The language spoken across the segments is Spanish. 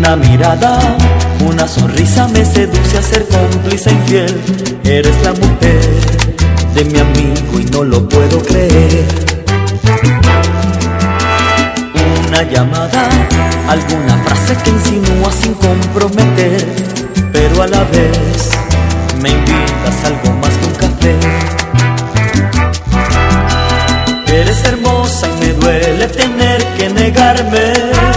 Una mirada, una sonrisa me seduce a ser cómplice infiel. Eres la mujer de mi amigo y no lo puedo creer. Una llamada, alguna frase que insinúa sin comprometer, pero a la vez me invitas a algo más que un café. Eres hermosa y me duele tener que negarme,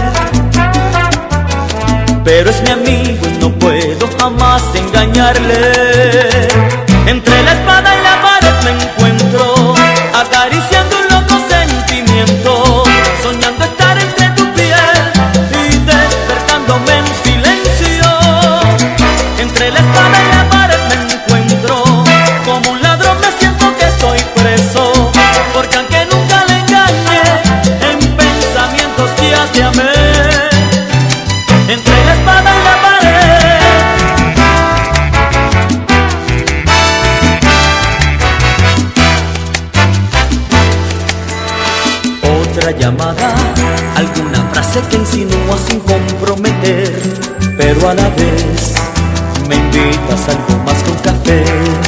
pero es mi amigo y no puedo jamás engañarle. Entre la espada y la pared me encuentro, acariciando un loco sentimiento, soñando estar entre tu piel y despertándome en silencio. Entre la espada y la pared me encuentro, como un ladrón me siento que estoy preso, porque aunque nunca le engañé, en pensamientos ya te amé. Entre la espada y la pared, otra llamada, alguna frase que insinúa sin comprometer, pero a la vez me invitas a algo más que un café.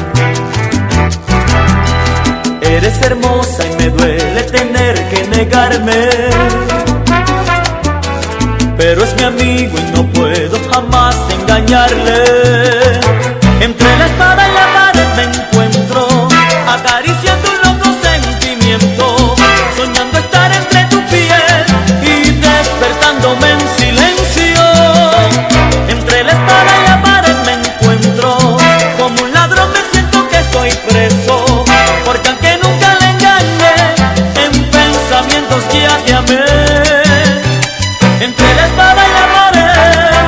Eres hermosa y me duele tener que negarme, pero es mi amigo y no puedo jamás engañarle. Entre la espada y la pared me encuentro, acariciando un loco sentimiento, soñando estar entre tu piel y despertándome en silencio. Entre la espada y la pared me encuentro, como un ladrón me siento que estoy preso, porque aunque nunca le engañé, en pensamientos ya te amé. Entre la espada y la pared,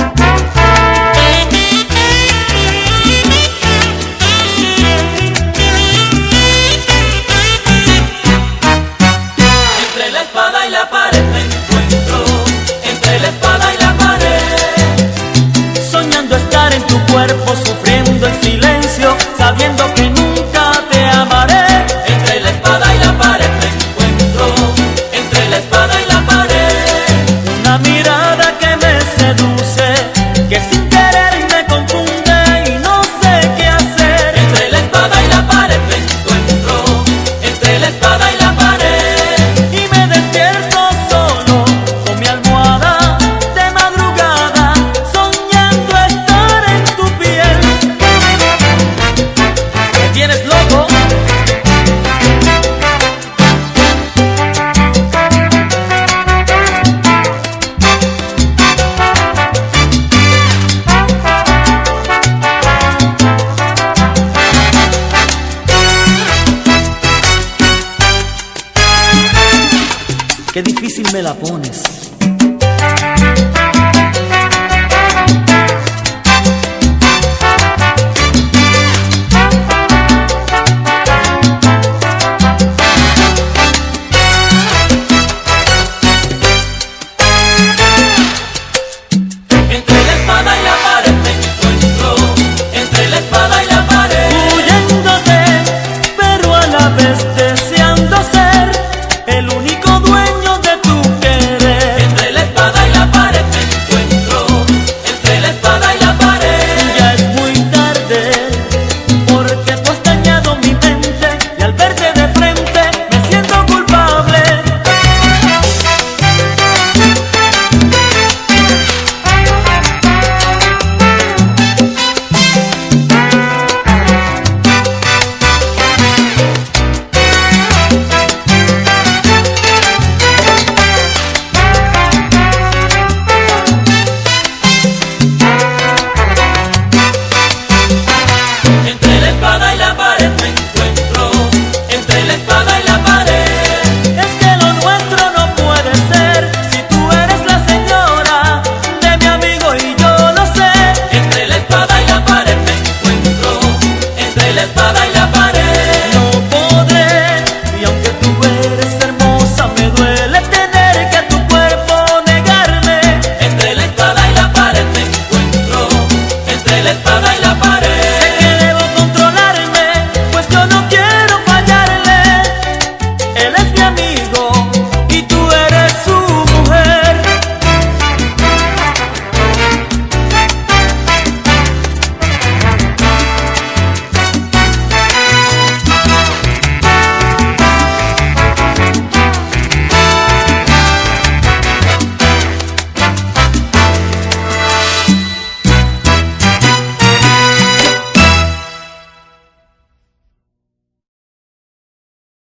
entre la espada y la pared me encuentro, entre la espada y la pared, soñando estar en tu cuerpo, sufriendo en silencio, sabiendo que nunca te amaré. Entre la espada y la pared me encuentro, entre la espada y la pared, una mirada que me seduce, que sin querer me confunde y no sé qué hacer. Entre la espada y la pared me encuentro, entre la espada y la pared, y me despierto solo con mi almohada de madrugada, soñando estar en tu piel. ¿Me tienes loco? Qué difícil me la pones.